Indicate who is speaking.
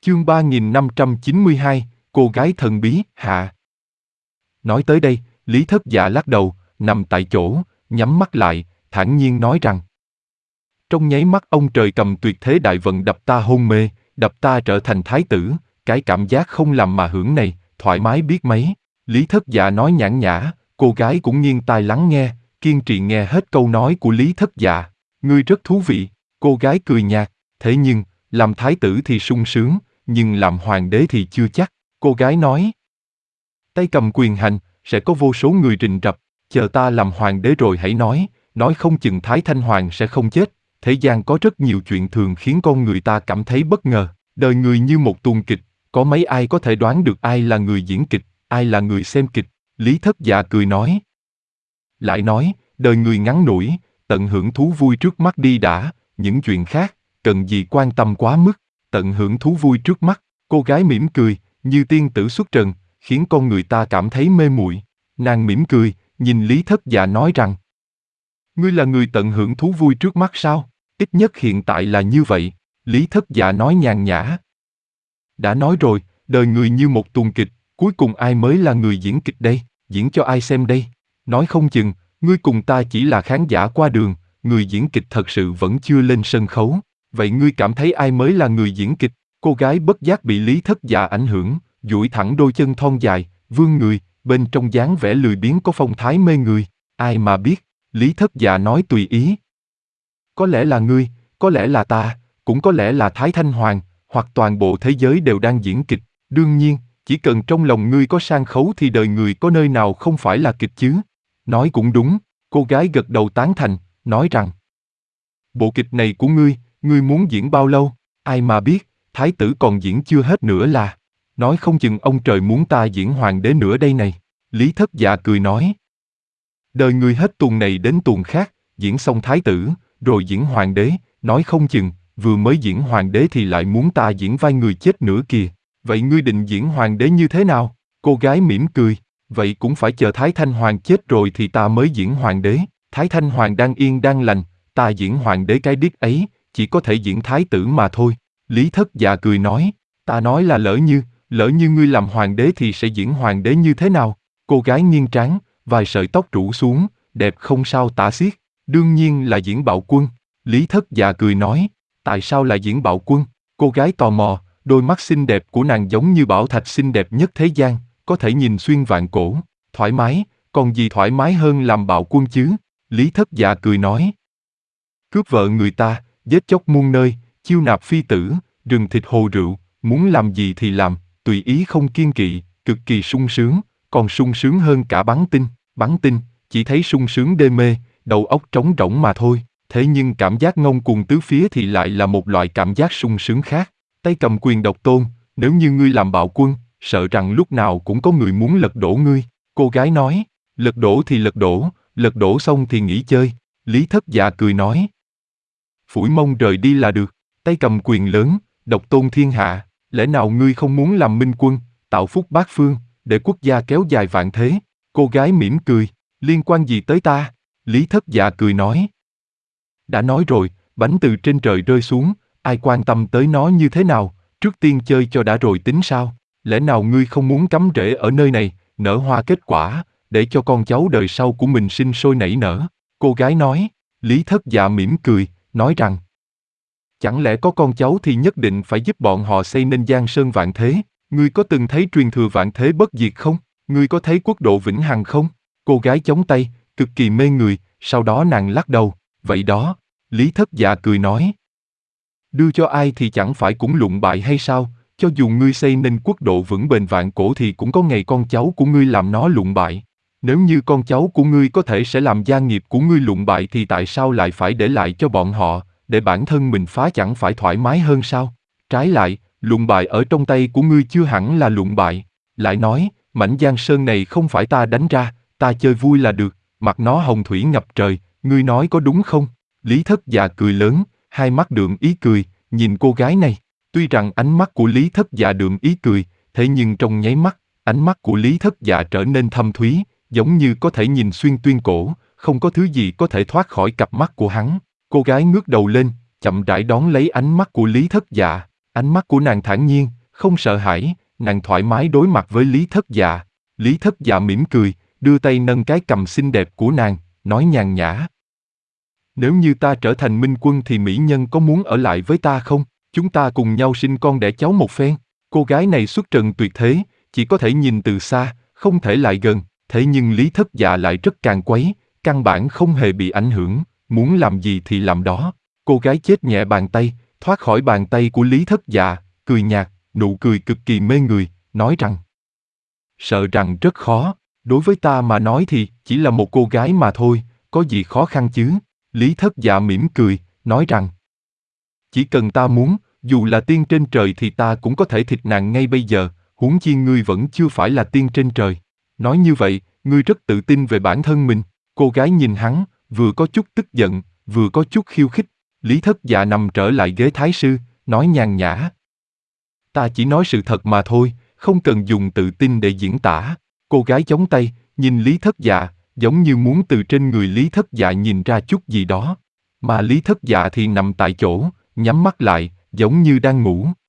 Speaker 1: Chương 3592, cô gái thần bí, hạ. Nói tới đây, Lý Thất Dạ lắc đầu, nằm tại chỗ, nhắm mắt lại, thản nhiên nói rằng: trong nháy mắt ông trời cầm tuyệt thế đại vận đập ta hôn mê, đập ta trở thành thái tử, cái cảm giác không làm mà hưởng này, thoải mái biết mấy. Lý Thất Dạ nói nhàn nhã, cô gái cũng nghiêng tai lắng nghe, kiên trì nghe hết câu nói của Lý Thất Dạ. Ngươi rất thú vị, cô gái cười nhạt, thế nhưng, làm thái tử thì sung sướng, nhưng làm hoàng đế thì chưa chắc, cô gái nói. Tay cầm quyền hành, sẽ có vô số người rình rập, chờ ta làm hoàng đế rồi hãy nói không chừng Thái Thanh Hoàng sẽ không chết. Thế gian có rất nhiều chuyện thường khiến con người ta cảm thấy bất ngờ, đời người như một tuồng kịch, có mấy ai có thể đoán được ai là người diễn kịch, ai là người xem kịch. Lý Thất Dạ cười nói. Lại nói, đời người ngắn ngủi, tận hưởng thú vui trước mắt đi đã, những chuyện khác, cần gì quan tâm quá mức, tận hưởng thú vui trước mắt. Cô gái mỉm cười, như tiên tử xuất trần, khiến con người ta cảm thấy mê muội. Nàng mỉm cười, nhìn Lý Thất Dạ nói rằng: ngươi là người tận hưởng thú vui trước mắt sao? Ít nhất hiện tại là như vậy. Lý Thất Dạ nói nhàn nhã. Đã nói rồi, đời người như một tuồng kịch, cuối cùng ai mới là người diễn kịch đây? Diễn cho ai xem đây? Nói không chừng, ngươi cùng ta chỉ là khán giả qua đường, người diễn kịch thật sự vẫn chưa lên sân khấu. Vậy ngươi cảm thấy ai mới là người diễn kịch? Cô gái bất giác bị Lý Thất Dạ ảnh hưởng, duỗi thẳng đôi chân thon dài, vươn người, bên trong dáng vẻ lười biếng có phong thái mê người. Ai mà biết, Lý Thất Dạ nói tùy ý. Có lẽ là ngươi, có lẽ là ta, cũng có lẽ là Thái Thanh Hoàng, hoặc toàn bộ thế giới đều đang diễn kịch. Đương nhiên, chỉ cần trong lòng ngươi có sang khấu thì đời người có nơi nào không phải là kịch chứ. Nói cũng đúng, cô gái gật đầu tán thành, nói rằng: bộ kịch này của ngươi muốn diễn bao lâu? Ai mà biết, thái tử còn diễn chưa hết nữa là. Nói không chừng ông trời muốn ta diễn hoàng đế nữa đây này. Lý Thất Dạ cười nói. Đời người hết tuồng này đến tuồng khác, diễn xong thái tử, rồi diễn hoàng đế, nói không chừng, vừa mới diễn hoàng đế thì lại muốn ta diễn vai người chết nữa kìa. Vậy ngươi định diễn hoàng đế như thế nào? Cô gái mỉm cười, vậy cũng phải chờ Thái Thanh Hoàng chết rồi thì ta mới diễn hoàng đế. Thái Thanh Hoàng đang yên đang lành, ta diễn hoàng đế cái điếc ấy, chỉ có thể diễn thái tử mà thôi. Lý Thất Dạ cười nói, ta nói là lỡ như ngươi làm hoàng đế thì sẽ diễn hoàng đế như thế nào? Cô gái nghiêng trán, vài sợi tóc rủ xuống, đẹp không sao tả xiết. Đương nhiên là diễn bạo quân. Lý Thất Dạ cười nói, tại sao lại diễn bạo quân? Cô gái tò mò, đôi mắt xinh đẹp của nàng giống như bảo thạch xinh đẹp nhất thế gian, có thể nhìn xuyên vạn cổ. Thoải mái, còn gì thoải mái hơn làm bạo quân chứ? Lý Thất Dạ cười nói. Cướp vợ người ta, giết chóc muôn nơi, chiêu nạp phi tử, rừng thịt hồ rượu, muốn làm gì thì làm, tùy ý không kiêng kỵ, cực kỳ sung sướng, còn sung sướng hơn cả bắn tinh, chỉ thấy sung sướng đê mê, đầu óc trống rỗng mà thôi. Thế nhưng cảm giác ngông cuồng tứ phía thì lại là một loại cảm giác sung sướng khác. Tay cầm quyền độc tôn, nếu như ngươi làm bạo quân, sợ rằng lúc nào cũng có người muốn lật đổ ngươi. Cô gái nói, lật đổ thì lật đổ xong thì nghỉ chơi. Lý Thất Dạ cười nói. Phủi mông rời đi là được, tay cầm quyền lớn, độc tôn thiên hạ, lẽ nào ngươi không muốn làm minh quân, tạo phúc bát phương, để quốc gia kéo dài vạn thế? Cô gái mỉm cười, liên quan gì tới ta? Lý Thất Dạ cười nói. Đã nói rồi, bánh từ trên trời rơi xuống, ai quan tâm tới nó như thế nào, trước tiên chơi cho đã rồi tính sao? Lẽ nào ngươi không muốn cắm rễ ở nơi này, nở hoa kết quả, để cho con cháu đời sau của mình sinh sôi nảy nở? Cô gái nói. Lý Thất Dạ mỉm cười, nói rằng, chẳng lẽ có con cháu thì nhất định phải giúp bọn họ xây nên giang sơn vạn thế? Ngươi có từng thấy truyền thừa vạn thế bất diệt không? Ngươi có thấy quốc độ vĩnh hằng không? Cô gái chống tay, cực kỳ mê người, sau đó nàng lắc đầu, vậy đó. Lý Thất Dạ cười nói. Đưa cho ai thì chẳng phải cũng lụng bại hay sao? Cho dù ngươi xây nên quốc độ vững bền vạn cổ thì cũng có ngày con cháu của ngươi làm nó lụng bại. Nếu như con cháu của ngươi có thể sẽ làm gia nghiệp của ngươi lụng bại thì tại sao lại phải để lại cho bọn họ, để bản thân mình phá chẳng phải thoải mái hơn sao? Trái lại, lụng bại ở trong tay của ngươi chưa hẳn là lụng bại. Lại nói, mảnh giang sơn này không phải ta đánh ra, ta chơi vui là được, mặc nó hồng thủy ngập trời, ngươi nói có đúng không? Lý Thất Dạ cười lớn, hai mắt đượm ý cười, nhìn cô gái này. Tuy rằng ánh mắt của Lý Thất Dạ đượm ý cười, thế nhưng trong nháy mắt, ánh mắt của Lý Thất Dạ trở nên thâm thúy, giống như có thể nhìn xuyên tuyên cổ, không có thứ gì có thể thoát khỏi cặp mắt của hắn. Cô gái ngước đầu lên, chậm rãi đón lấy ánh mắt của Lý Thất Dạ. Ánh mắt của nàng thản nhiên, không sợ hãi, nàng thoải mái đối mặt với Lý Thất Dạ. Lý Thất Dạ mỉm cười, đưa tay nâng cái cằm xinh đẹp của nàng, nói nhàn nhã. Nếu như ta trở thành minh quân thì mỹ nhân có muốn ở lại với ta không? Chúng ta cùng nhau sinh con đẻ cháu một phen. Cô gái này xuất trần tuyệt thế, chỉ có thể nhìn từ xa, không thể lại gần. Thế nhưng Lý Thất Dạ lại rất càn quấy, căn bản không hề bị ảnh hưởng, muốn làm gì thì làm đó. Cô gái chết nhẹ bàn tay, thoát khỏi bàn tay của Lý Thất Dạ, cười nhạt, nụ cười cực kỳ mê người, nói rằng: sợ rằng rất khó, đối với ta mà nói thì chỉ là một cô gái mà thôi, có gì khó khăn chứ? Lý Thất Dạ mỉm cười, nói rằng: chỉ cần ta muốn, dù là tiên trên trời thì ta cũng có thể thịt nàng ngay bây giờ, huống chi ngươi vẫn chưa phải là tiên trên trời. Nói như vậy, ngươi rất tự tin về bản thân mình. Cô gái nhìn hắn, vừa có chút tức giận, vừa có chút khiêu khích. Lý Thất Dạ nằm trở lại ghế thái sư, nói nhàn nhã: ta chỉ nói sự thật mà thôi, không cần dùng tự tin để diễn tả. Cô gái chống tay, nhìn Lý Thất Dạ, giống như muốn từ trên người Lý Thất Dạ nhìn ra chút gì đó. Mà Lý Thất Dạ thì nằm tại chỗ, nhắm mắt lại, giống như đang ngủ.